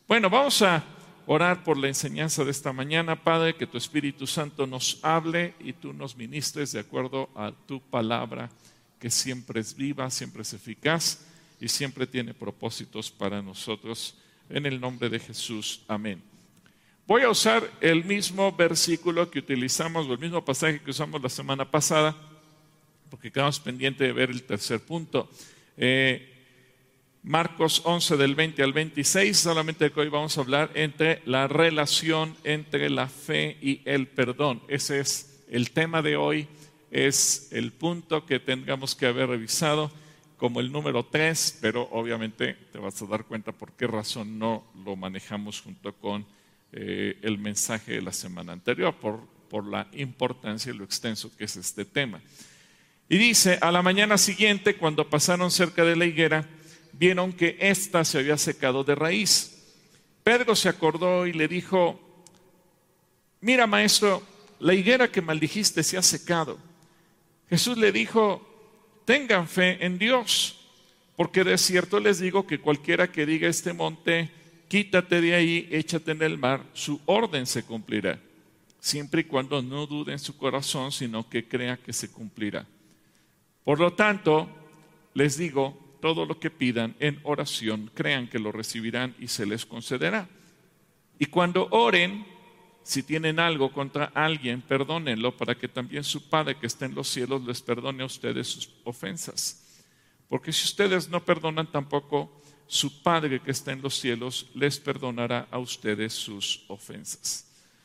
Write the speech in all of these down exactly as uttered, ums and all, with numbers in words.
Bueno, vamos a orar por la enseñanza de esta mañana. Padre, que tu Espíritu Santo nos hable y tú nos ministres de acuerdo a tu palabra, que siempre es viva, siempre es eficaz y siempre tiene propósitos para nosotros. En el nombre de Jesús, amén. Voy a usar el mismo versículo que utilizamos, o el mismo pasaje que usamos la semana pasada, porque quedamos pendientes de ver el tercer punto. Eh, Marcos once del veinte al veintiséis, solamente que hoy vamos a hablar entre la relación entre la fe y el perdón. Ese es el tema de hoy, es el punto que tengamos que haber revisado como el número tres, pero obviamente te vas a dar cuenta por qué razón no lo manejamos junto con eh, el mensaje de la semana anterior, por, por la importancia y lo extenso que es este tema. Y dice, a la mañana siguiente, cuando pasaron cerca de la higuera, vieron que ésta se había secado de raíz. Pedro se acordó y le dijo, mira, maestro, la higuera que maldijiste se ha secado. Jesús le dijo, tengan fe en Dios, porque de cierto les digo que cualquiera que diga a este monte, quítate de ahí, échate en el mar, su orden se cumplirá, siempre y cuando no dude en su corazón, sino que crea que se cumplirá. Por lo tanto, les digo, todo lo que pidan en oración, crean que lo recibirán y se les concederá. Y cuando oren, si tienen algo contra alguien, perdónenlo, para que también su Padre que está en los cielos les perdone a ustedes sus ofensas. Porque si ustedes no perdonan, tampoco su Padre que está en los cielos les perdonará a ustedes sus ofensas.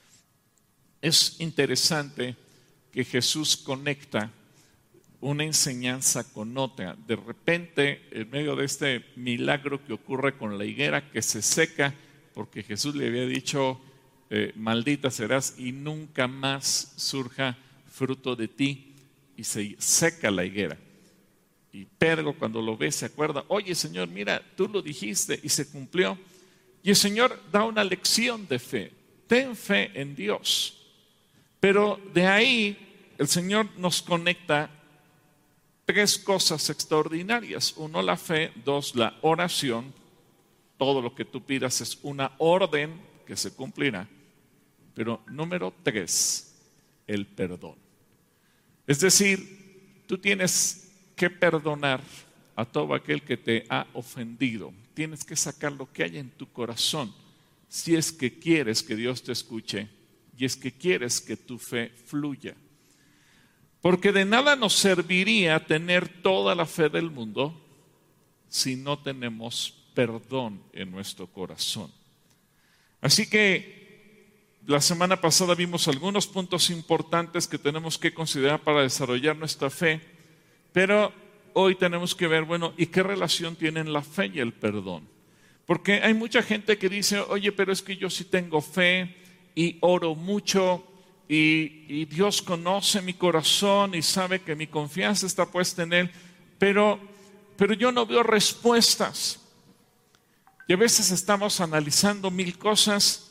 Es interesante que Jesús conecta una enseñanza con otra. De repente, en medio de este milagro que ocurre con la higuera que se seca, porque Jesús le había dicho, eh, maldita serás y nunca más surja fruto de ti, y se seca la higuera. Y Pedro, cuando lo ve, se acuerda, oye Señor, mira, tú lo dijiste y se cumplió. Y el Señor da una lección de fe. Ten fe en Dios. Pero de ahí el Señor nos conecta tres cosas extraordinarias. Uno, la fe. Dos, la oración. Todo lo que tú pidas es una orden que se cumplirá. Pero número tres, el perdón. Es decir, tú tienes que perdonar a todo aquel que te ha ofendido. Tienes que sacar lo que hay en tu corazón, si es que quieres que Dios te escuche y es que quieres que tu fe fluya. Porque de nada nos serviría tener toda la fe del mundo si no tenemos perdón en nuestro corazón. Así que la semana pasada vimos algunos puntos importantes que tenemos que considerar para desarrollar nuestra fe, pero hoy tenemos que ver, bueno, ¿y qué relación tienen la fe y el perdón? Porque hay mucha gente que dice, oye, pero es que yo sí tengo fe y oro mucho, Y, y Dios conoce mi corazón y sabe que mi confianza está puesta en Él, pero, pero yo no veo respuestas. Y a veces estamos analizando mil cosas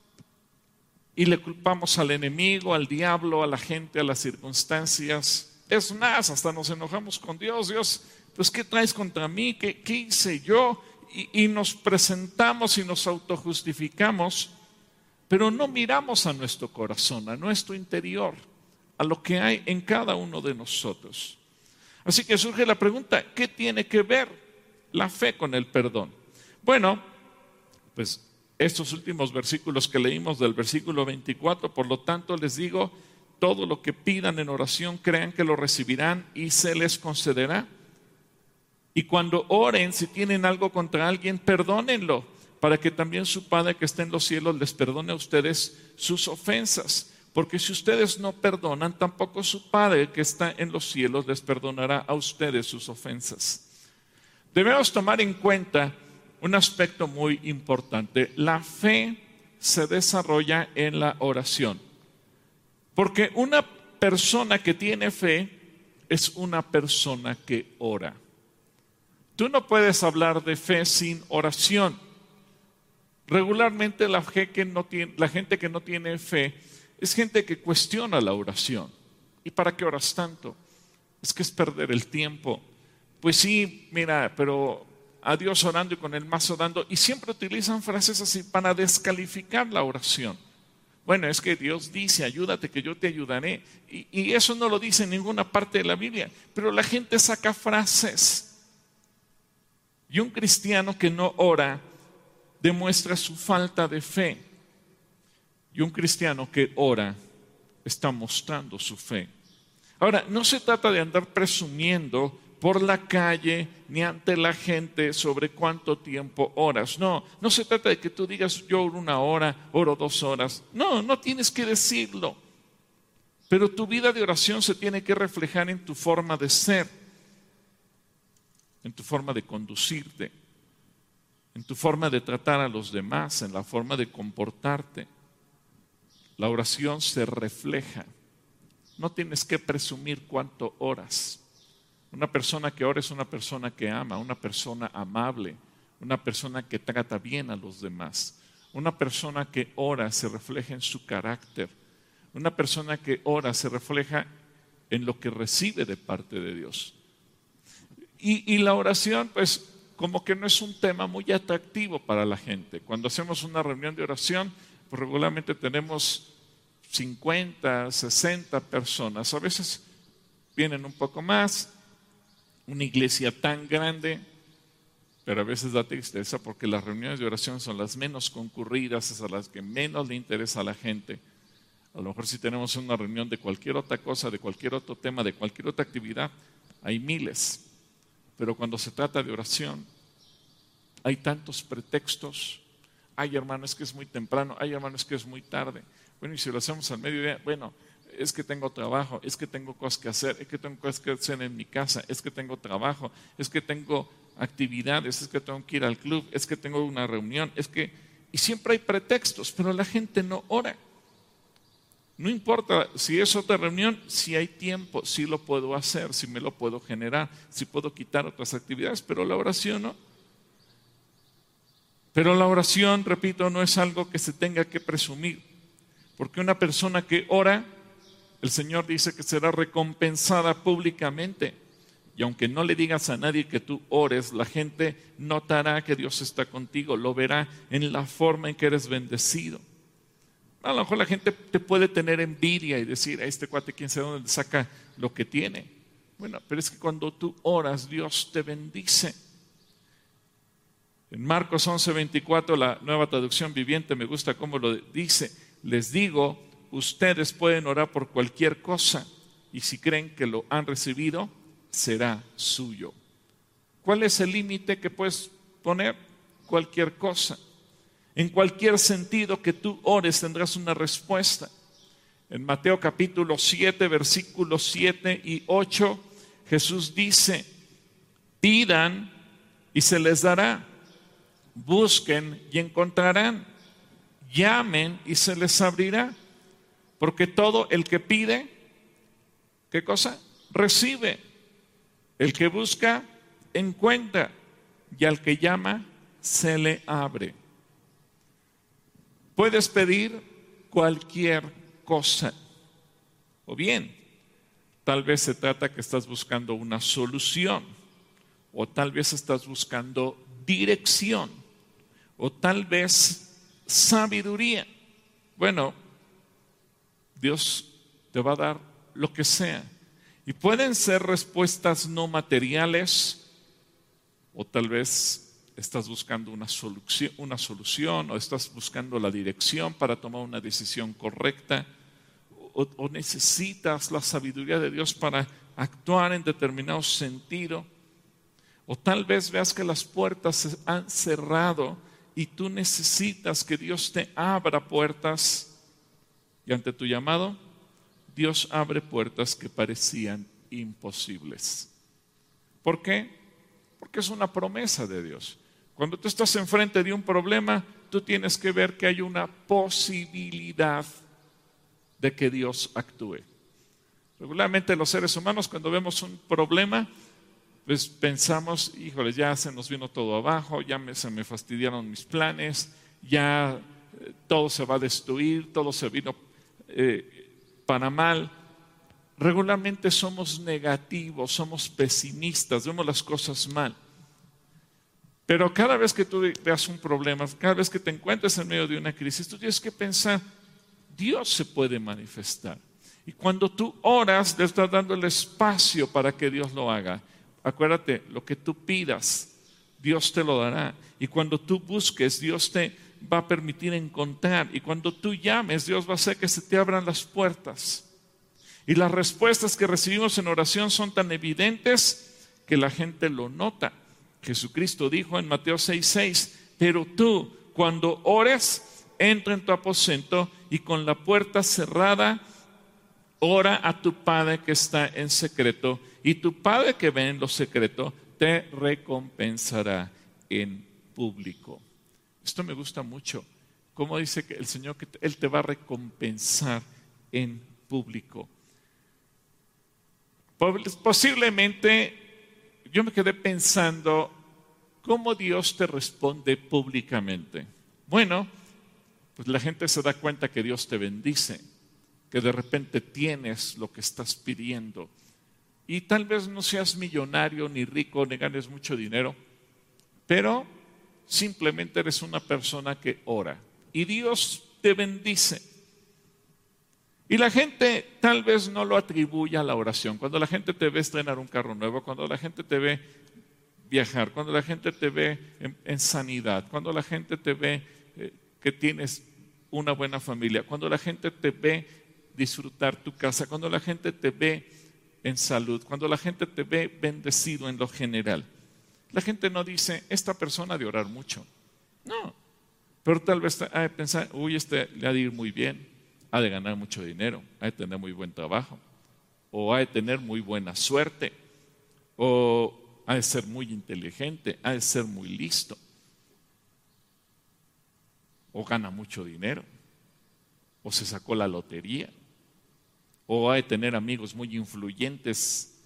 y le culpamos al enemigo, al diablo, a la gente, a las circunstancias. Es más, hasta nos enojamos con Dios. Dios, pues ¿qué traes contra mí? ¿Qué, qué hice yo? Y, y nos presentamos y nos autojustificamos. Pero no miramos a nuestro corazón, a nuestro interior, a lo que hay en cada uno de nosotros. Así que surge la pregunta, ¿qué tiene que ver la fe con el perdón? Bueno, pues estos últimos versículos que leímos del versículo veinticuatro, por lo tanto les digo, todo lo que pidan en oración, crean que lo recibirán y se les concederá. Y cuando oren, si tienen algo contra alguien, perdónenlo, para que también su Padre que está en los cielos les perdone a ustedes sus ofensas. Porque si ustedes no perdonan, tampoco su Padre que está en los cielos les perdonará a ustedes sus ofensas. Debemos tomar en cuenta un aspecto muy importante. La fe se desarrolla en la oración. Porque una persona que tiene fe es una persona que ora. Tú no puedes hablar de fe sin oración. Regularmente la gente, que no tiene, la gente que no tiene fe es gente que cuestiona la oración. ¿Y para qué oras tanto? Es que es perder el tiempo. Pues sí, mira, pero a Dios orando y con el mazo dando, y siempre utilizan frases así para descalificar la oración. Bueno, es que Dios dice, ayúdate que yo te ayudaré. Y, y eso no lo dice en ninguna parte de la Biblia. Pero la gente saca frases. Y un cristiano que no ora demuestra su falta de fe. Y un cristiano que ora está mostrando su fe. Ahora, no se trata de andar presumiendo por la calle ni ante la gente sobre cuánto tiempo oras. No, no se trata de que tú digas yo oro una hora, oro dos horas. No, no tienes que decirlo. Pero tu vida de oración se tiene que reflejar en tu forma de ser, en tu forma de conducirte, en tu forma de tratar a los demás, en la forma de comportarte. La oración se refleja. No tienes que presumir cuánto oras. Una persona que ora es una persona que ama, una persona amable, una persona que trata bien a los demás. Una persona que ora se refleja en su carácter. Una persona que ora se refleja en lo que recibe de parte de Dios. Y, y la oración, pues, como que no es un tema muy atractivo para la gente. Cuando hacemos una reunión de oración, pues regularmente tenemos cincuenta, sesenta personas. A veces vienen un poco más. Una iglesia tan grande, pero a veces da tristeza porque las reuniones de oración son las menos concurridas, es a las que menos le interesa a la gente. A lo mejor si tenemos una reunión de cualquier otra cosa, de cualquier otro tema, de cualquier otra actividad, hay miles. Pero cuando se trata de oración, hay tantos pretextos. Ay, hermano, es que es muy temprano. Ay, hermano, es que es muy tarde. Bueno, y si lo hacemos al mediodía, bueno, es que tengo trabajo, es que tengo cosas que hacer, es que tengo cosas que hacer en mi casa, es que tengo trabajo, es que tengo actividades, es que tengo que ir al club, es que tengo una reunión, es que... Y siempre hay pretextos, pero la gente no ora. No importa si es otra reunión, si hay tiempo, si lo puedo hacer, si me lo puedo generar, si puedo quitar otras actividades, pero la oración no. Pero la oración, repito, no es algo que se tenga que presumir, porque una persona que ora, el Señor dice que será recompensada públicamente. Y aunque no le digas a nadie que tú ores, la gente notará que Dios está contigo, lo verá en la forma en que eres bendecido. A lo mejor la gente te puede tener envidia y decir, a este cuate quién sabe dónde saca lo que tiene. Bueno, pero es que cuando tú oras, Dios te bendice. En Marcos once veinticuatro, la Nueva Traducción Viviente, me gusta cómo lo dice. Les digo, ustedes pueden orar por cualquier cosa y si creen que lo han recibido, será suyo. ¿Cuál es el límite que puedes poner? Cualquier cosa. En cualquier sentido que tú ores tendrás una respuesta. En Mateo capítulo siete, versículos siete y ocho, Jesús dice, pidan y se les dará, busquen y encontrarán, llamen y se les abrirá. Porque todo el que pide, ¿qué cosa? Recibe. El que busca, encuentra. Y al que llama, se le abre. Puedes pedir cualquier cosa. O bien, tal vez se trata que estás buscando una solución. O tal vez estás buscando dirección. O tal vez sabiduría. Bueno, Dios te va a dar lo que sea. Y pueden ser respuestas no materiales, o tal vez estás buscando una solución, una solución, o estás buscando la dirección para tomar una decisión correcta, o, o necesitas la sabiduría de Dios para actuar en determinado sentido, o tal vez veas que las puertas se han cerrado y tú necesitas que Dios te abra puertas. Y ante tu llamado, Dios abre puertas que parecían imposibles. ¿Por qué? Porque es una promesa de Dios. Cuando tú estás enfrente de un problema, tú tienes que ver que hay una posibilidad de que Dios actúe. Regularmente los seres humanos, cuando vemos un problema, pues pensamos, híjole, ya se nos vino todo abajo, ya me, se me fastidiaron mis planes, ya eh, todo se va a destruir, todo se vino eh, para mal. Regularmente somos negativos, somos pesimistas, vemos las cosas mal. Pero cada vez que tú veas un problema, cada vez que te encuentres en medio de una crisis, tú tienes que pensar, Dios se puede manifestar. Y cuando tú oras, le estás dando el espacio para que Dios lo haga. Acuérdate, lo que tú pidas, Dios te lo dará. Y cuando tú busques, Dios te va a permitir encontrar. Y cuando tú llames, Dios va a hacer que se te abran las puertas. Y las respuestas que recibimos en oración son tan evidentes que la gente lo nota. Jesucristo dijo en Mateo seis seis, pero tú cuando ores, entra en tu aposento y con la puerta cerrada, ora a tu Padre que está en secreto, y tu Padre que ve en lo secreto te recompensará en público. Esto me gusta mucho. Como dice que el Señor que Él te va a recompensar en público. Posiblemente yo me quedé pensando, ¿cómo Dios te responde públicamente? Bueno, pues la gente se da cuenta que Dios te bendice, que de repente tienes lo que estás pidiendo. Y tal vez no seas millonario, ni rico, ni ganes mucho dinero, pero simplemente eres una persona que ora. Y Dios te bendice. Y la gente tal vez no lo atribuye a la oración. Cuando la gente te ve estrenar un carro nuevo, cuando la gente te ve viajar, cuando la gente te ve en, en sanidad, cuando la gente te ve eh, que tienes una buena familia, cuando la gente te ve disfrutar tu casa, cuando la gente te ve en salud, cuando la gente te ve bendecido en lo general. La gente no dice, esta persona ha de orar mucho. No, pero tal vez ha de pensar, uy, este le ha de ir muy bien, ha de ganar mucho dinero, ha de tener muy buen trabajo, o ha de tener muy buena suerte, o ha de ser muy inteligente, ha de ser muy listo, o gana mucho dinero, o se sacó la lotería, o ha de tener amigos muy influyentes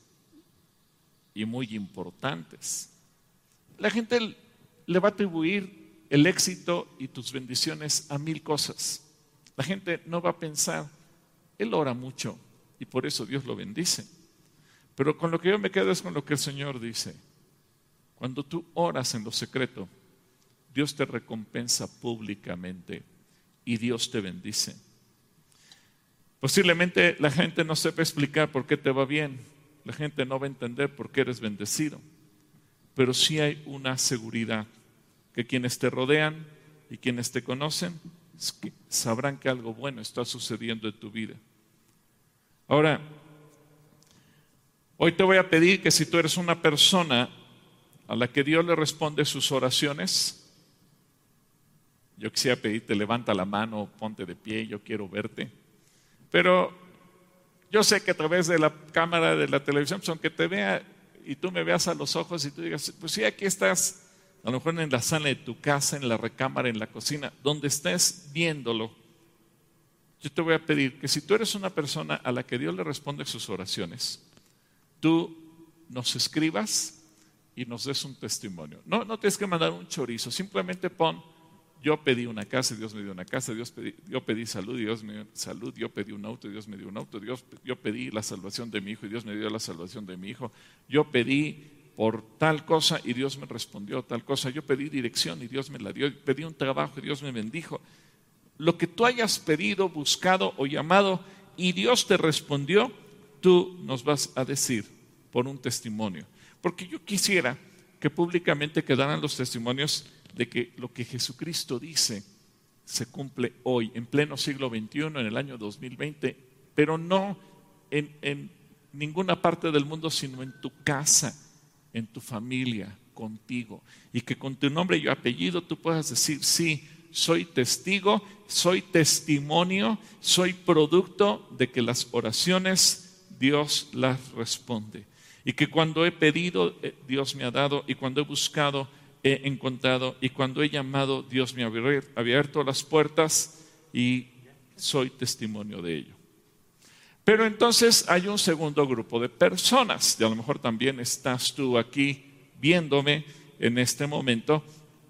y muy importantes. La gente le va a atribuir el éxito y tus bendiciones a mil cosas. La gente no va a pensar, él ora mucho y por eso Dios lo bendice. Pero con lo que yo me quedo es con lo que el Señor dice. Cuando tú oras en lo secreto, Dios te recompensa públicamente y Dios te bendice. Posiblemente la gente no sepa explicar por qué te va bien, la gente no va a entender por qué eres bendecido, pero sí hay una seguridad que quienes te rodean y quienes te conocen sabrán que algo bueno está sucediendo en tu vida. Ahora, hoy te voy a pedir que si tú eres una persona a la que Dios le responde sus oraciones, yo quisiera pedirte, levanta la mano, ponte de pie, yo quiero verte. Pero yo sé que a través de la cámara de la televisión, pues aunque te vea y tú me veas a los ojos y tú digas, pues sí, aquí estás, a lo mejor en la sala de tu casa, en la recámara, en la cocina, donde estés viéndolo, yo te voy a pedir que si tú eres una persona a la que Dios le responde sus oraciones, tú nos escribas y nos des un testimonio. No, no tienes que mandar un chorizo, simplemente pon, yo pedí una casa, Dios me dio una casa, Dios pedí, yo pedí salud, Dios me dio salud, yo pedí un auto, Dios me dio un auto, Dios, yo pedí la salvación de mi hijo y Dios me dio la salvación de mi hijo, yo pedí por tal cosa y Dios me respondió tal cosa, yo pedí dirección y Dios me la dio, pedí un trabajo y Dios me bendijo. Lo que tú hayas pedido, buscado o llamado y Dios te respondió, tú nos vas a decir por un testimonio. Porque yo quisiera que públicamente quedaran los testimonios de que lo que Jesucristo dice se cumple hoy, en pleno siglo veintiuno, en el año dos mil veinte, pero no en, en ninguna parte del mundo, sino en tu casa, en tu familia, contigo. Y que con tu nombre y apellido tú puedas decir, sí, soy testigo, soy testimonio, soy producto de que las oraciones Dios las responde. Y que cuando he pedido, Dios me ha dado, y cuando he buscado, he encontrado, y cuando he llamado, Dios me ha abierto las puertas y soy testimonio de ello. Pero entonces hay un segundo grupo de personas, y a lo mejor también estás tú aquí viéndome en este momento,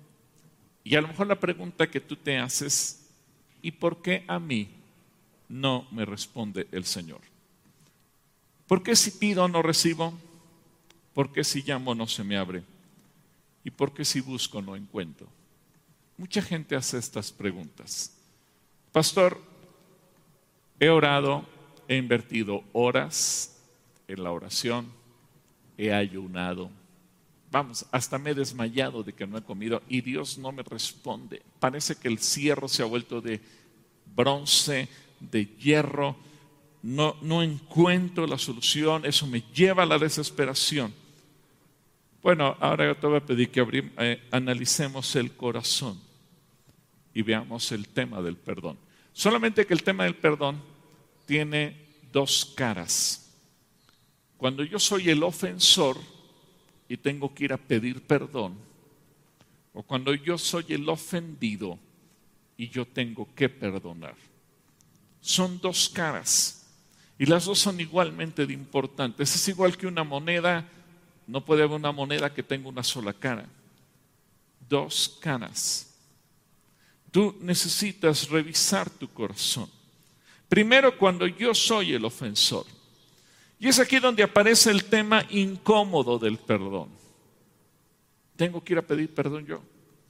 y a lo mejor la pregunta que tú te haces, ¿y por qué a mí no me responde el Señor? ¿Por qué si pido no recibo? ¿Por qué si llamo no se me abre? ¿Y por qué si busco no encuentro? Mucha gente hace estas preguntas. Pastor, he orado, he invertido horas en la oración, he ayunado. Vamos, hasta me he desmayado de que no he comido y Dios no me responde. Parece que el cierre se ha vuelto de bronce, de hierro. No, no encuentro la solución, eso me lleva a la desesperación. Bueno, ahora yo te voy a pedir que abrim, eh, analicemos el corazón y veamos el tema del perdón. Solamente que el tema del perdón tiene dos caras. Cuando yo soy el ofensor y tengo que ir a pedir perdón, o cuando yo soy el ofendido y yo tengo que perdonar. Son dos caras y las dos son igualmente de importantes. Es igual que una moneda, no puede haber una moneda que tenga una sola cara. Dos caras. Tú necesitas revisar tu corazón. Primero, cuando yo soy el ofensor. Y es aquí donde aparece el tema incómodo del perdón. Tengo que ir a pedir perdón yo.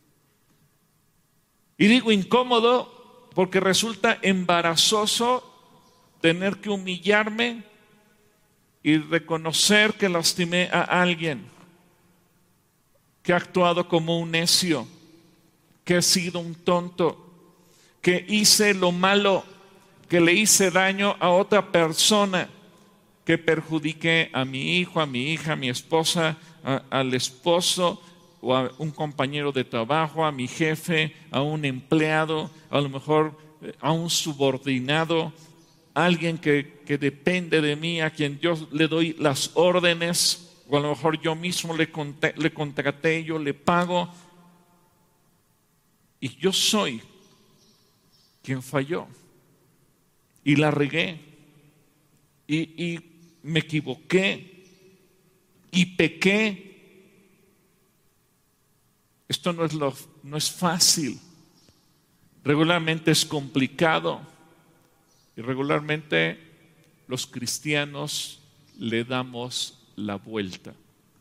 Y digo incómodo porque resulta embarazoso tener que humillarme y reconocer que lastimé a alguien, que he actuado como un necio, que he sido un tonto, que hice lo malo, que le hice daño a otra persona, que perjudiqué a mi hijo, a mi hija, a mi esposa, a, al esposo o a un compañero de trabajo, a mi jefe, a un empleado, a lo mejor a un subordinado, a alguien que, que depende de mí, a quien yo le doy las órdenes, o a lo mejor yo mismo le, conté, le contraté, yo le pago, y yo soy quien falló, y la regué, y, y me equivoqué, y pequé. Esto no es, lo, no es fácil, regularmente es complicado y regularmente los cristianos le damos la vuelta.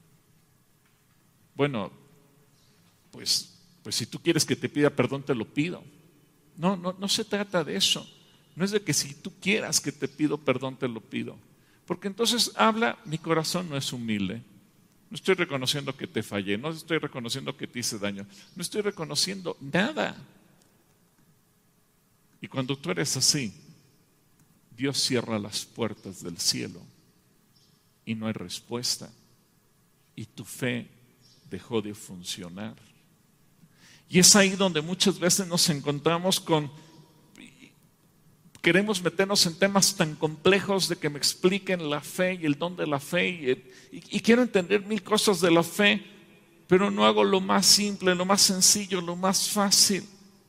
Bueno, pues, pues si tú quieres que te pida perdón, te lo pido. No, no, no se trata de eso. No es de que si tú quieras que te pido perdón, te lo pido. Porque entonces habla, mi corazón no es humilde. No estoy reconociendo que te fallé, no estoy reconociendo que te hice daño, no estoy reconociendo nada. Y cuando tú eres así, Dios cierra las puertas del cielo y no hay respuesta. Y tu fe dejó de funcionar. Y es ahí donde muchas veces nos encontramos con... Queremos meternos en temas tan complejos de que me expliquen la fe y el don de la fe y, y, y quiero entender mil cosas de la fe, pero no hago lo más simple, lo más sencillo, lo más fácil.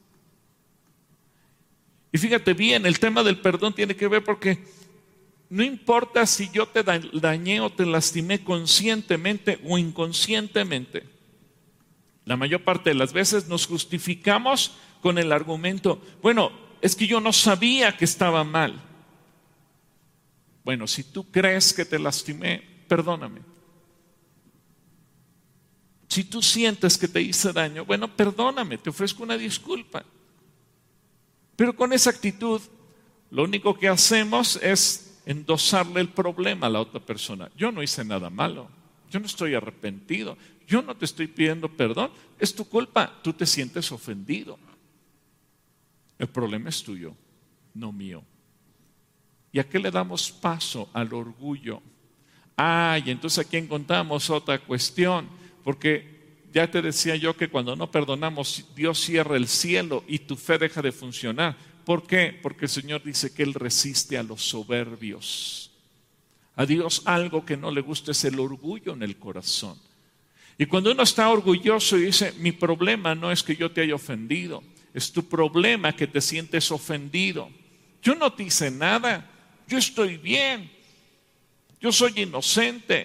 Y fíjate bien, el tema del perdón tiene que ver porque no importa si yo te dañé o te lastimé conscientemente o inconscientemente. La mayor parte de las veces nos justificamos con el argumento, bueno, es que yo no sabía que estaba mal. Bueno, si tú crees que te lastimé, perdóname. Si tú sientes que te hice daño, bueno, perdóname, te ofrezco una disculpa. Pero con esa actitud, lo único que hacemos es endosarle el problema a la otra persona. Yo no hice nada malo, yo no estoy arrepentido, yo no te estoy pidiendo perdón, es tu culpa, tú te sientes ofendido. El problema es tuyo, no mío. ¿Y a qué le damos paso? Al orgullo. Ah, y entonces aquí encontramos otra cuestión, porque ya te decía yo que cuando no perdonamos, Dios cierra el cielo y tu fe deja de funcionar. ¿Por qué? Porque el Señor dice que Él resiste a los soberbios. A Dios algo que no le gusta es el orgullo en el corazón. Y cuando uno está orgulloso y dice, mi problema no es que yo te haya ofendido, es tu problema que te sientes ofendido. Yo no te hice nada, yo estoy bien, yo soy inocente.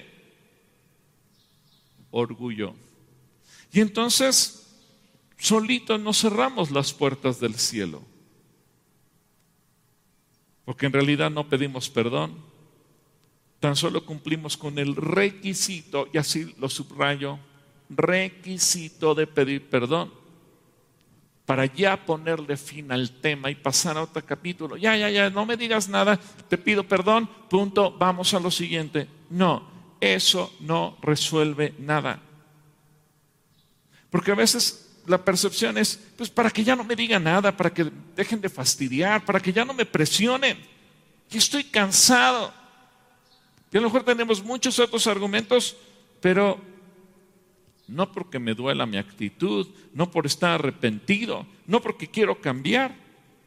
Orgullo. Y entonces, solitos nos cerramos las puertas del cielo. Porque en realidad no pedimos perdón, tan solo cumplimos con el requisito, y así lo subrayo, requisito de pedir perdón, para ya ponerle fin al tema y pasar a otro capítulo. Ya, ya, ya, no me digas nada, te pido perdón, punto, vamos a lo siguiente. No, eso no resuelve nada. Porque a veces la percepción es, pues para que ya no me digan nada, para que dejen de fastidiar, para que ya no me presionen. Yo estoy cansado. Y a lo mejor tenemos muchos otros argumentos, pero no porque me duela mi actitud, no por estar arrepentido, no porque quiero cambiar,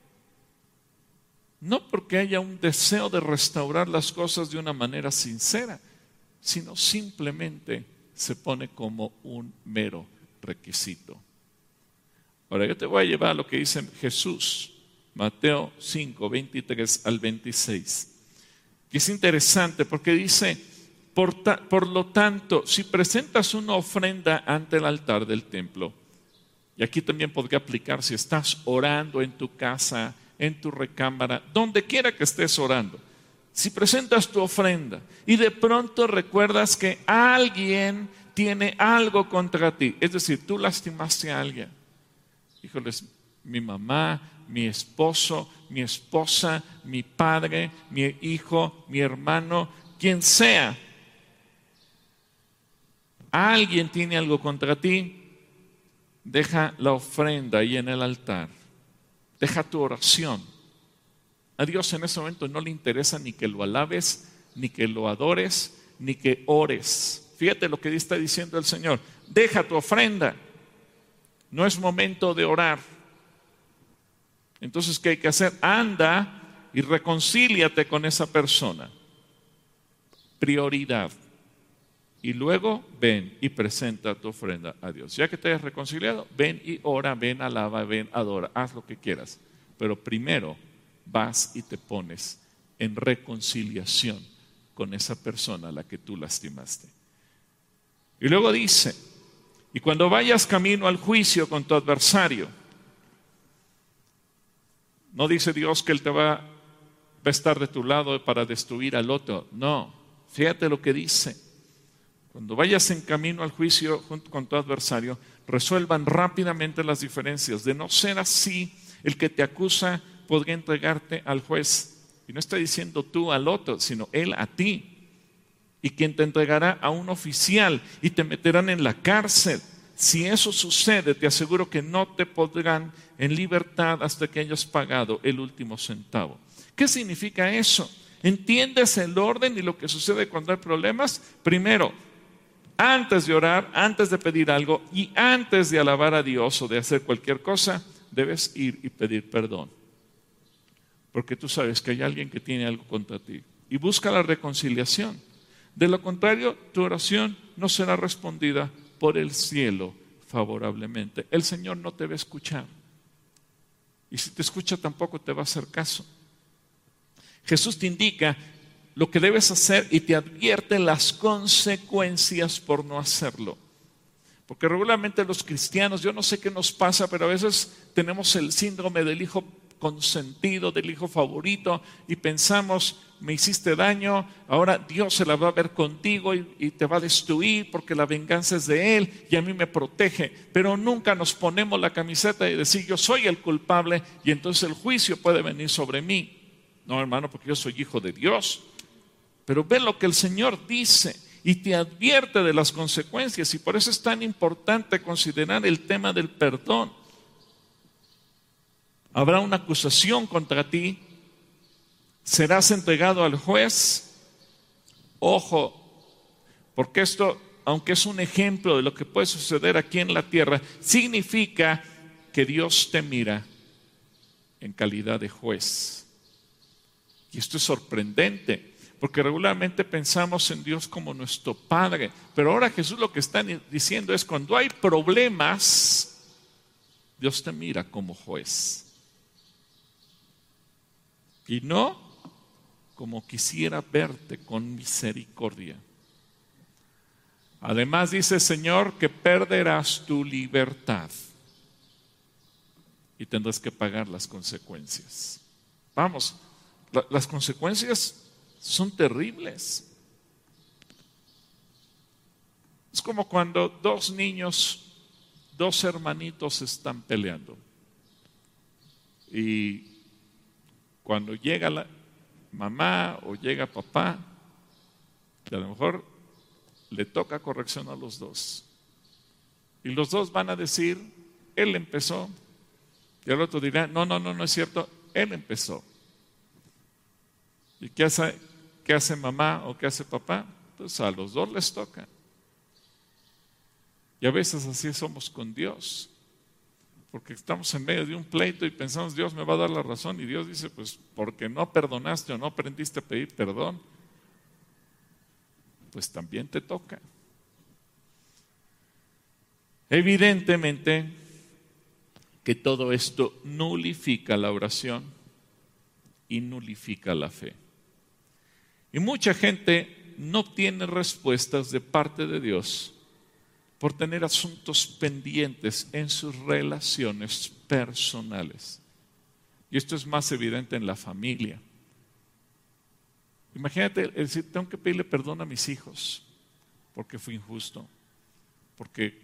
no porque haya un deseo de restaurar las cosas de una manera sincera, sino simplemente se pone como un mero requisito. Ahora yo te voy a llevar a lo que dice Jesús, Mateo cinco, veintitrés al veintiséis, que es interesante porque dice: Por, ta, por lo tanto, si presentas una ofrenda ante el altar del templo, y aquí también podría aplicar si estás orando en tu casa, en tu recámara, donde quiera que estés orando, si presentas tu ofrenda y de pronto recuerdas que alguien tiene algo contra ti, es decir, tú lastimaste a alguien, híjoles, mi mamá, mi esposo, mi esposa, mi padre, mi hijo, mi hermano, quien sea, alguien tiene algo contra ti, deja la ofrenda ahí en el altar, deja tu oración. A Dios en ese momento no le interesa ni que lo alabes, ni que lo adores, ni que ores. Fíjate lo que está diciendo el Señor: deja tu ofrenda, no es momento de orar. Entonces, ¿qué hay que hacer? Anda y reconcíliate con esa persona. Prioridad. Y luego ven y presenta tu ofrenda a Dios. Ya que te hayas reconciliado, ven y ora, ven, alaba, ven, adora, haz lo que quieras. Pero primero vas y te pones en reconciliación con esa persona a la que tú lastimaste. Y luego dice: y cuando vayas camino al juicio con tu adversario, no dice Dios que Él te va, va a estar de tu lado para destruir al otro. No, fíjate lo que dice. Cuando vayas en camino al juicio junto con tu adversario, resuelvan rápidamente las diferencias. De no ser así, el que te acusa podría entregarte al juez. Y no está diciendo tú al otro, sino él a ti. Y quien te entregará a un oficial y te meterán en la cárcel. Si eso sucede, te aseguro que no te pondrán en libertad hasta que hayas pagado el último centavo. ¿Qué significa eso? ¿Entiendes el orden y lo que sucede cuando hay problemas? Primero, antes de orar, antes de pedir algo y antes de alabar a Dios o de hacer cualquier cosa, debes ir y pedir perdón. Porque tú sabes que hay alguien que tiene algo contra ti. Y busca la reconciliación. De lo contrario, tu oración no será respondida por el cielo favorablemente. El Señor no te va a escuchar. Y si te escucha, tampoco te va a hacer caso. Jesús te indica lo que debes hacer y te advierte las consecuencias por no hacerlo. Porque regularmente los cristianos, yo no sé qué nos pasa, pero a veces tenemos el síndrome del hijo consentido, del hijo favorito, y pensamos: me hiciste daño, ahora Dios se la va a ver contigo y, y te va a destruir porque la venganza es de Él y a mí me protege. Pero nunca nos ponemos la camiseta y decir: yo soy el culpable y entonces el juicio puede venir sobre mí. No, hermano, porque yo soy hijo de Dios. Pero ve lo que el Señor dice y te advierte de las consecuencias, y por eso es tan importante considerar el tema del perdón. Habrá una acusación contra ti, serás entregado al juez. Ojo, porque esto, aunque es un ejemplo de lo que puede suceder aquí en la tierra, significa que Dios te mira en calidad de juez. Y esto es sorprendente, porque regularmente pensamos en Dios como nuestro Padre, pero ahora Jesús lo que está diciendo es: cuando hay problemas, Dios te mira como juez. Y no como quisiera verte, con misericordia. Además dice el Señor que perderás tu libertad y tendrás que pagar las consecuencias. Vamos, la, las consecuencias son terribles. Es como cuando dos niños, dos hermanitos están peleando. Y cuando llega la mamá o llega papá, y a lo mejor le toca corrección a los dos. Y los dos van a decir, él empezó. Y el otro dirá, no, no, no, no es cierto, él empezó. ¿Y qué hace, qué hace mamá o qué hace papá? Pues a los dos les toca. Y a veces así somos con Dios. Porque estamos en medio de un pleito y pensamos, Dios me va a dar la razón. Y Dios dice, pues porque no perdonaste o no aprendiste a pedir perdón, pues también te toca. Evidentemente que todo esto nulifica la oración y nulifica la fe. Y mucha gente no obtiene respuestas de parte de Dios por tener asuntos pendientes en sus relaciones personales. Y esto es más evidente en la familia. Imagínate decir, tengo que pedirle perdón a mis hijos porque fui injusto, porque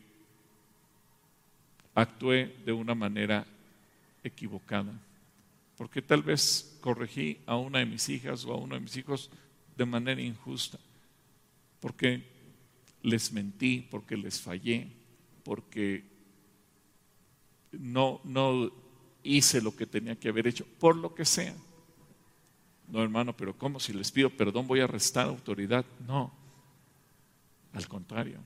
actué de una manera equivocada, porque tal vez corregí a una de mis hijas o a uno de mis hijos de manera injusta, porque les mentí, porque les fallé, porque no, no hice lo que tenía que haber hecho, por lo que sea. No, hermano, pero ¿cómo? Si les pido perdón voy a restar autoridad. No, al contrario,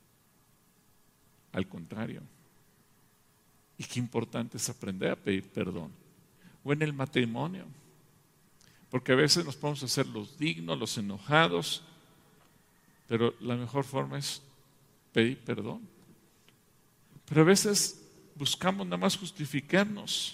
al contrario. Y qué importante es aprender a pedir perdón. O en el matrimonio, porque a veces nos podemos hacer los dignos, los enojados, pero la mejor forma es pedir perdón. Pero a veces buscamos nada más justificarnos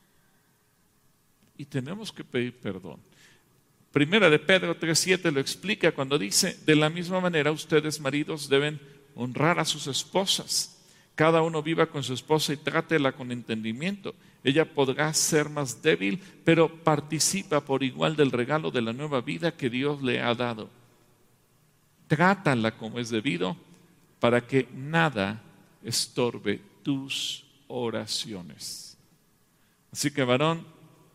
y tenemos que pedir perdón. Primera de Pedro tres siete lo explica cuando dice, de la misma manera ustedes maridos deben honrar a sus esposas. Cada uno viva con su esposa y trátela con entendimiento. Ella podrá ser más débil, pero participa por igual del regalo de la nueva vida que Dios le ha dado. Trátala como es debido para que nada estorbe tus oraciones. Así que, varón,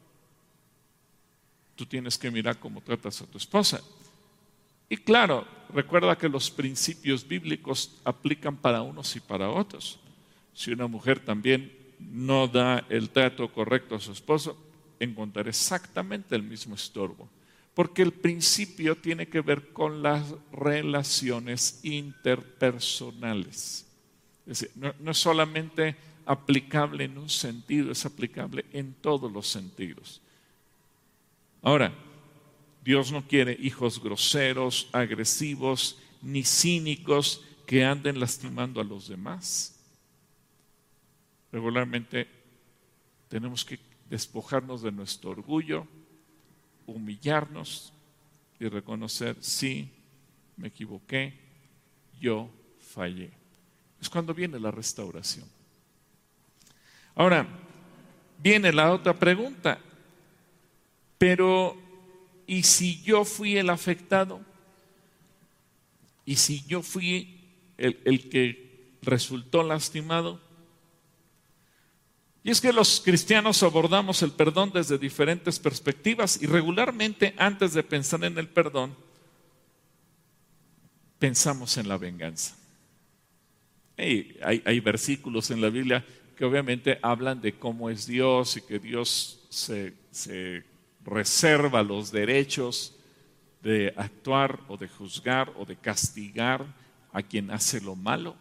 tú tienes que mirar cómo tratas a tu esposa. Y claro, recuerda que los principios bíblicos aplican para unos y para otros. Si una mujer también no da el trato correcto a su esposo, encontrará exactamente el mismo estorbo. Porque el principio tiene que ver con las relaciones interpersonales. Es decir, no, no es solamente aplicable en un sentido, es aplicable en todos los sentidos. Ahora, Dios no quiere hijos groseros, agresivos, ni cínicos que anden lastimando a los demás. Regularmente tenemos que despojarnos de nuestro orgullo, humillarnos y reconocer, sí, me equivoqué, yo fallé. Es cuando viene la restauración. Ahora, viene la otra pregunta, pero ¿y si yo fui el afectado? ¿Y si yo fui el, el que resultó lastimado? Y es que los cristianos abordamos el perdón desde diferentes perspectivas y regularmente antes de pensar en el perdón, pensamos en la venganza. Hey, hay, hay versículos en la Biblia que obviamente hablan de cómo es Dios y que Dios se, se reserva los derechos de actuar o de juzgar o de castigar a quien hace lo malo.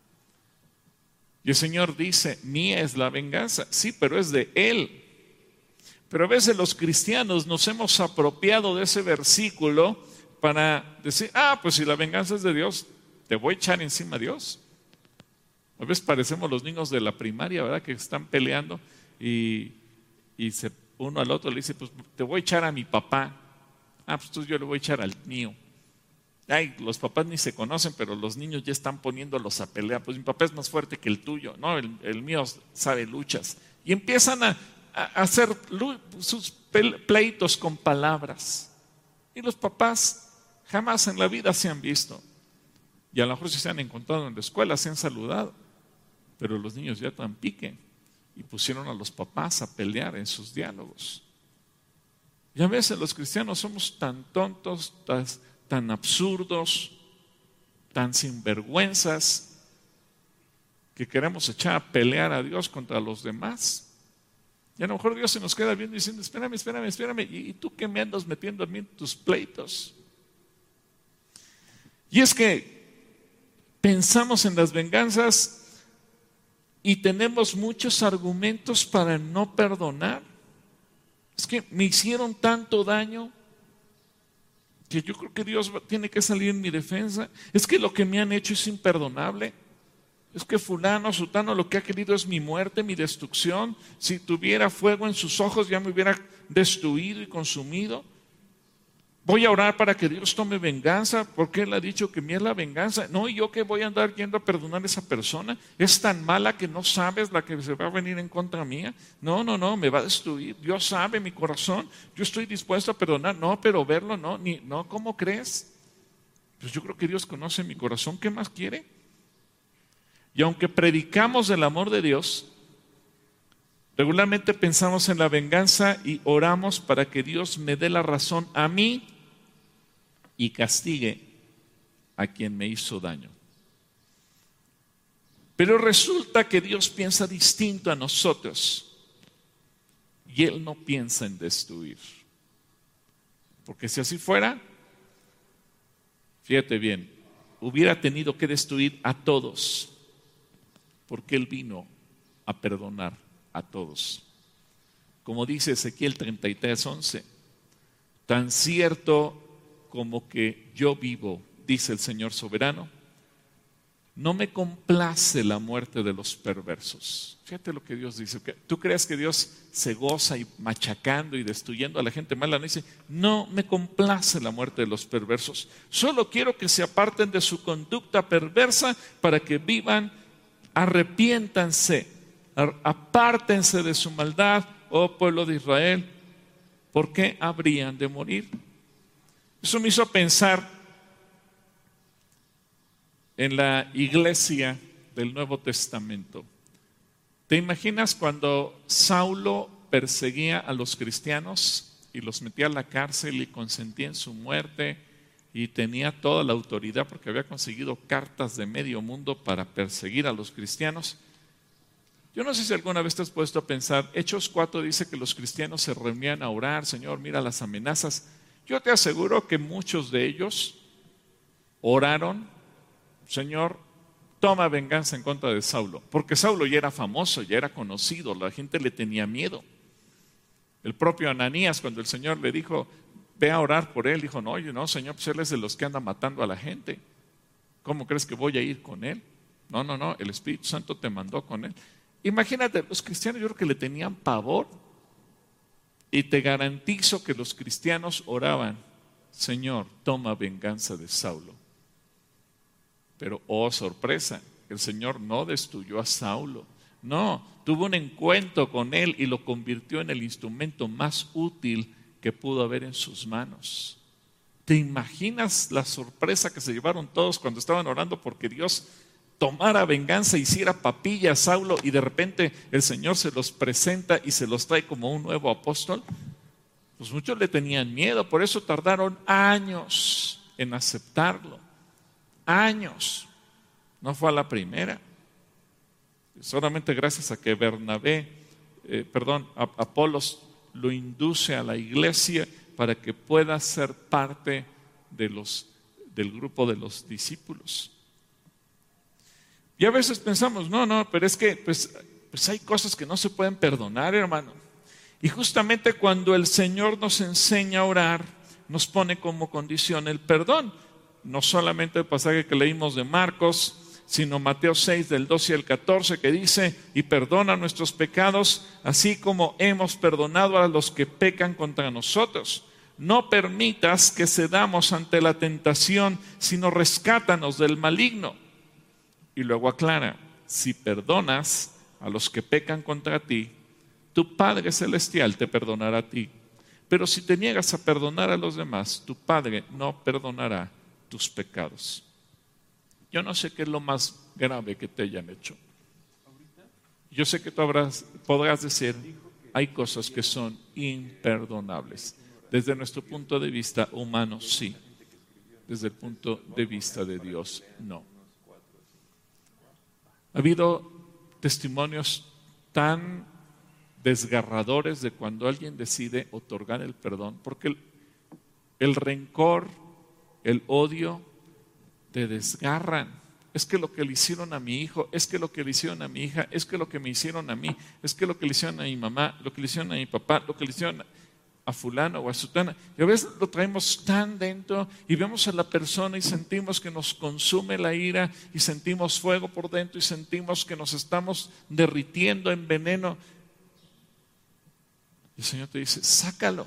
Y el Señor dice, mía es la venganza. Sí, pero es de Él. Pero a veces los cristianos nos hemos apropiado de ese versículo para decir, ah, pues si la venganza es de Dios, te voy a echar encima a Dios. A veces parecemos los niños de la primaria, ¿verdad? Que están peleando y, y se, uno al otro le dice, pues te voy a echar a mi papá. Ah, pues entonces yo le voy a echar al mío. Ay, los papás ni se conocen, pero los niños ya están poniéndolos a pelear. Pues mi papá es más fuerte que el tuyo, no, el, el mío sabe luchas. Y empiezan a, a hacer sus pleitos con palabras. Y los papás jamás en la vida se han visto. Y a lo mejor si se han encontrado en la escuela, se han saludado, pero los niños ya tan piquen y pusieron a los papás a pelear en sus diálogos. Y a veces los cristianos somos tan tontos, tan, tan absurdos, tan sinvergüenzas, que queremos echar a pelear a Dios contra los demás. Y a lo mejor Dios se nos queda viendo diciendo, espérame, espérame, espérame, ¿y, y tú qué me andas metiendo a mí en tus pleitos? Y es que pensamos en las venganzas y tenemos muchos argumentos para no perdonar. Es que me hicieron tanto daño que yo creo que Dios tiene que salir en mi defensa. Es que lo que me han hecho es imperdonable. Es que fulano, sutano, lo que ha querido es mi muerte, mi destrucción. Si tuviera fuego en sus ojos ya me hubiera destruido y consumido. Voy a orar para que Dios tome venganza, porque Él ha dicho que mía es la venganza. No, ¿y yo qué voy a andar yendo a perdonar a esa persona? Es tan mala que no sabes la que se va a venir en contra mía. No, no, no, me va a destruir. Dios sabe mi corazón. Yo estoy dispuesto a perdonar. No, pero verlo no, ni, no, ¿cómo crees? Pues yo creo que Dios conoce mi corazón. ¿Qué más quiere? Y aunque predicamos el amor de Dios, regularmente pensamos en la venganza y oramos para que Dios me dé la razón a mí y castigue a quien me hizo daño. Pero resulta que Dios piensa distinto a nosotros y Él no piensa en destruir. Porque si así fuera, fíjate bien, hubiera tenido que destruir a todos, porque Él vino a perdonar a todos. Como dice Ezequiel treinta y tres, once, tan cierto como que yo vivo, dice el Señor soberano, no me complace la muerte de los perversos. Fíjate lo que Dios dice. ¿Tú crees que Dios se goza y machacando y destruyendo a la gente mala? No, dice, no me complace la muerte de los perversos. Solo quiero que se aparten de su conducta perversa para que vivan, arrepiéntanse, apártense de su maldad, oh pueblo de Israel. ¿Por qué habrían de morir? Eso me hizo pensar en la iglesia del Nuevo Testamento. ¿Te imaginas cuando Saulo perseguía a los cristianos y los metía a la cárcel y consentía en su muerte y tenía toda la autoridad porque había conseguido cartas de medio mundo para perseguir a los cristianos? Yo no sé si alguna vez te has puesto a pensar, Hechos cuatro dice que los cristianos se reunían a orar, Señor, mira las amenazas. Yo te aseguro que muchos de ellos oraron, Señor, toma venganza en contra de Saulo, porque Saulo ya era famoso, ya era conocido, la gente le tenía miedo. El propio Ananías, cuando el Señor le dijo, ve a orar por él, dijo, no, oye, no, Señor, pues él es de los que anda matando a la gente. ¿Cómo crees que voy a ir con él? No, no, no, el Espíritu Santo te mandó con él. Imagínate, los cristianos yo creo que le tenían pavor. Y te garantizo que los cristianos oraban, Señor, toma venganza de Saulo. Pero, oh sorpresa, el Señor no destruyó a Saulo. No, tuvo un encuentro con él y lo convirtió en el instrumento más útil que pudo haber en sus manos. ¿Te imaginas la sorpresa que se llevaron todos cuando estaban orando porque Dios tomara venganza, hiciera papilla a Saulo y de repente el Señor se los presenta y se los trae como un nuevo apóstol? Pues muchos le tenían miedo, por eso tardaron años en aceptarlo. Años. No fue a la primera. Solamente gracias a que Bernabé, eh, perdón, a Apolos lo induce a la iglesia para que pueda ser parte de los, del grupo de los discípulos. Y a veces pensamos, no, no, pero es que pues, pues hay cosas que no se pueden perdonar, hermano. Y justamente cuando el Señor nos enseña a orar, nos pone como condición el perdón. No solamente el pasaje que leímos de Marcos, sino Mateo seis del doce al catorce, que dice, y perdona nuestros pecados, así como hemos perdonado a los que pecan contra nosotros. No permitas que cedamos ante la tentación, sino rescátanos del maligno. Y luego aclara, si perdonas a los que pecan contra ti, tu Padre Celestial te perdonará a ti. Pero si te niegas a perdonar a los demás, tu Padre no perdonará tus pecados. Yo no sé qué es lo más grave que te hayan hecho. Yo sé que tú habrás, podrás decir, hay cosas que son imperdonables. Desde nuestro punto de vista humano, sí. Desde el punto de vista de Dios, no. Ha habido testimonios tan desgarradores de cuando alguien decide otorgar el perdón, porque el, el rencor, el odio, te desgarran. Es que lo que le hicieron a mi hijo, es que lo que le hicieron a mi hija, es que lo que me hicieron a mí, es que lo que le hicieron a mi mamá, lo que le hicieron a mi papá, lo que le hicieron a fulano o a sutana. Y a veces lo traemos tan dentro y vemos a la persona y sentimos que nos consume la ira y sentimos fuego por dentro y sentimos que nos estamos derritiendo en veneno. Y el Señor te dice, sácalo.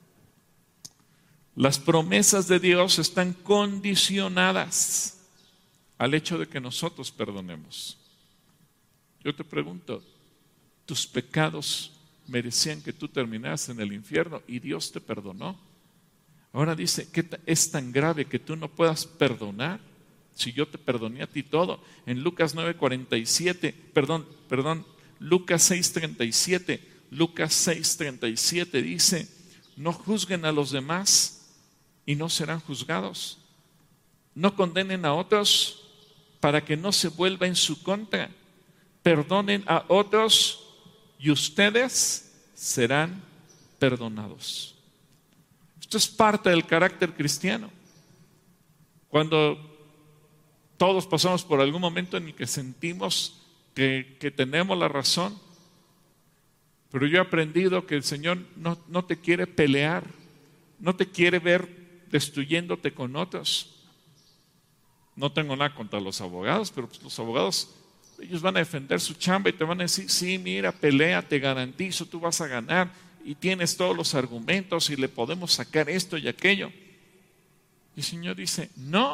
Las promesas de Dios están condicionadas al hecho de que nosotros perdonemos. Yo te pregunto, ¿tus pecados merecían que tú terminaras en el infierno y Dios te perdonó? Ahora dice, ¿qué es tan grave que tú no puedas perdonar? Si yo te perdoné a ti todo. En Lucas nueve cuarenta y siete, perdón, perdón, Lucas seis treinta y siete, Lucas seis treinta y siete dice, no juzguen a los demás y no serán juzgados. No condenen a otros para que no se vuelva en su contra. Perdonen a otros y ustedes serán perdonados. Esto es parte del carácter cristiano. Cuando todos pasamos por algún momento en el que sentimos que, que tenemos la razón, pero yo he aprendido que el Señor no, no te quiere pelear, no te quiere ver destruyéndote con otros. No tengo nada contra los abogados, pero pues los abogados, ellos van a defender su chamba y te van a decir, sí, mira, pelea, te garantizo, tú vas a ganar y tienes todos los argumentos y le podemos sacar esto y aquello. Y el Señor dice, no.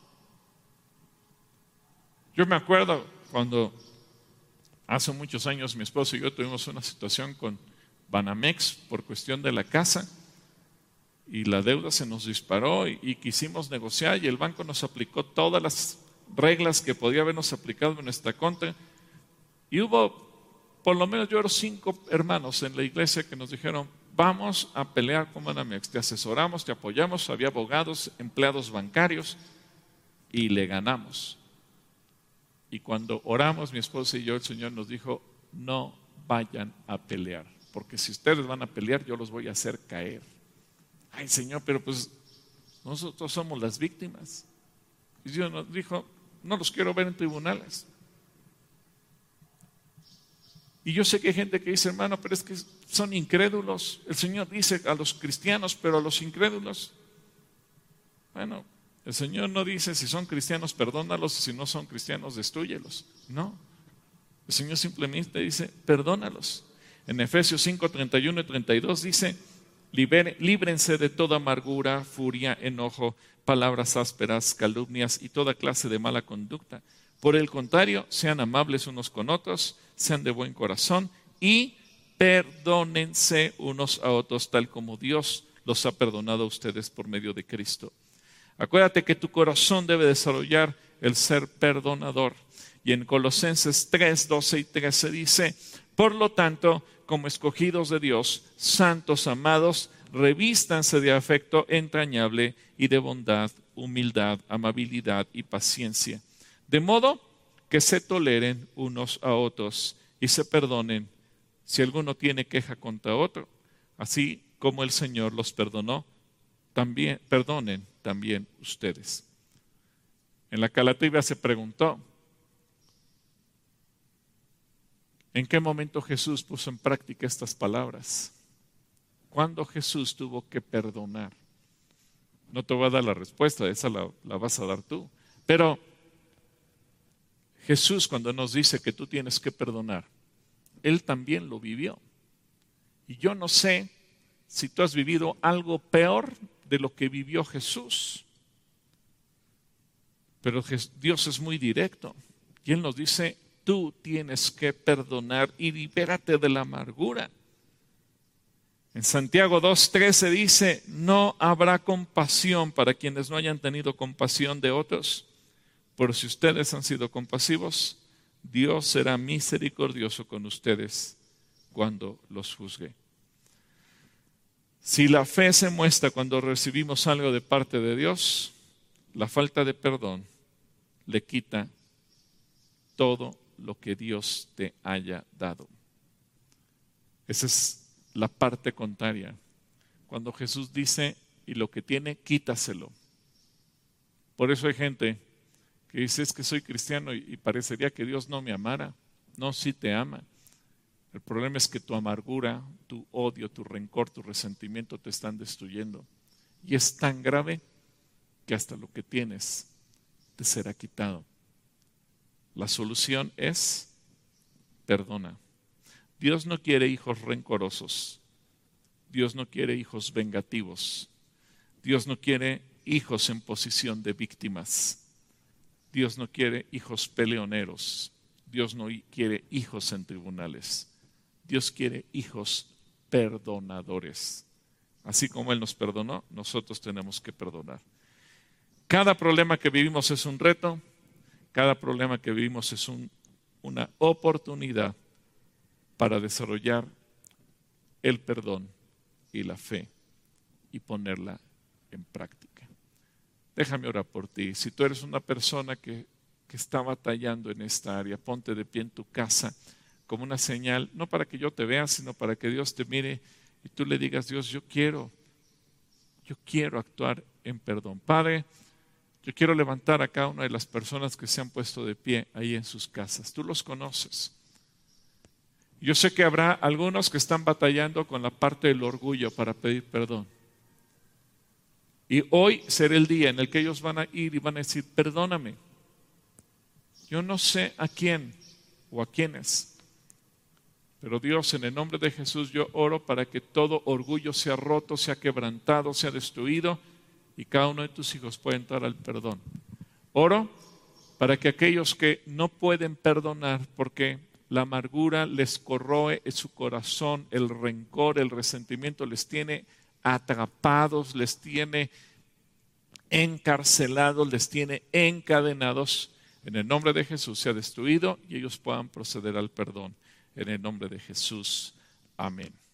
Yo me acuerdo cuando hace muchos años mi esposo y yo tuvimos una situación con Banamex por cuestión de la casa. Y la deuda se nos disparó y, y quisimos negociar y el banco nos aplicó todas las reglas que podía habernos aplicado en nuestra contra. Y hubo, por lo menos yo era cinco hermanos en la iglesia que nos dijeron, vamos a pelear con Banamex, te asesoramos, te apoyamos, había abogados, empleados bancarios y le ganamos. Y cuando oramos mi esposa y yo, el Señor nos dijo, no vayan a pelear, porque si ustedes van a pelear yo los voy a hacer caer. Ay, Señor, pero pues nosotros somos las víctimas. Y Dios nos dijo, no los quiero ver en tribunales. Y yo sé que hay gente que dice, hermano, pero es que son incrédulos. El Señor dice a los cristianos, pero a los incrédulos. Bueno, el Señor no dice si son cristianos, perdónalos, si no son cristianos, destrúyelos. No. El Señor simplemente dice, perdónalos. En Efesios cinco, treinta y uno y treinta y dos dice, Libere, líbrense de toda amargura, furia, enojo, palabras ásperas, calumnias y toda clase de mala conducta. Por el contrario, sean amables unos con otros, sean de buen corazón y perdónense unos a otros, tal como Dios los ha perdonado a ustedes por medio de Cristo. Acuérdate que tu corazón debe desarrollar el ser perdonador. Y en Colosenses tres, doce y trece dice, por lo tanto, como escogidos de Dios, santos amados, revístanse de afecto entrañable y de bondad, humildad, amabilidad y paciencia, de modo que se toleren unos a otros y se perdonen si alguno tiene queja contra otro, así como el Señor los perdonó, también perdonen también ustedes. En la Calatrava se preguntó, ¿en qué momento Jesús puso en práctica estas palabras? ¿Cuándo Jesús tuvo que perdonar? No te voy a dar la respuesta, esa la, la vas a dar tú. Pero Jesús, cuando nos dice que tú tienes que perdonar, Él también lo vivió. Y yo no sé si tú has vivido algo peor de lo que vivió Jesús. Pero Dios es muy directo. Y Él nos dice, tú tienes que perdonar y libérate de la amargura. En Santiago dos trece dice, no habrá compasión para quienes no hayan tenido compasión de otros. Pero si ustedes han sido compasivos, Dios será misericordioso con ustedes cuando los juzgue. Si la fe se muestra cuando recibimos algo de parte de Dios, la falta de perdón le quita todo lo que Dios te haya dado. Esa es la parte contraria. Cuando Jesús dice, y lo que tiene, quítaselo. Por eso hay gente que dice, es que soy cristiano y, y parecería que Dios no me amara. No, sí te ama. El problema es que tu amargura, tu odio, tu rencor, tu resentimiento te están destruyendo. Y es tan grave que hasta lo que tienes te será quitado. La solución es perdona. Dios no quiere hijos rencorosos. Dios no quiere hijos vengativos. Dios no quiere hijos en posición de víctimas. Dios no quiere hijos peleoneros. Dios no quiere hijos en tribunales. Dios quiere hijos perdonadores. Así como Él nos perdonó, nosotros tenemos que perdonar. Cada problema que vivimos es un reto. Cada problema que vivimos es un, una oportunidad para desarrollar el perdón y la fe y ponerla en práctica. Déjame orar por ti. Si tú eres una persona que, que está batallando en esta área, ponte de pie en tu casa como una señal, no para que yo te vea, sino para que Dios te mire y tú le digas, Dios, yo quiero, yo quiero actuar en perdón. Padre, yo quiero levantar a cada una de las personas que se han puesto de pie ahí en sus casas. Tú los conoces. Yo sé que habrá algunos que están batallando con la parte del orgullo para pedir perdón. Y hoy será el día en el que ellos van a ir y van a decir, perdóname. Yo no sé a quién o a quiénes, pero Dios, en el nombre de Jesús, yo oro para que todo orgullo sea roto, sea quebrantado, sea destruido y cada uno de tus hijos pueda entrar al perdón. Oro para que aquellos que no pueden perdonar porque la amargura les corroe en su corazón, el rencor, el resentimiento les tiene atrapados, les tiene encarcelados, les tiene encadenados. En el nombre de Jesús sea destruido y ellos puedan proceder al perdón. En el nombre de Jesús. Amén.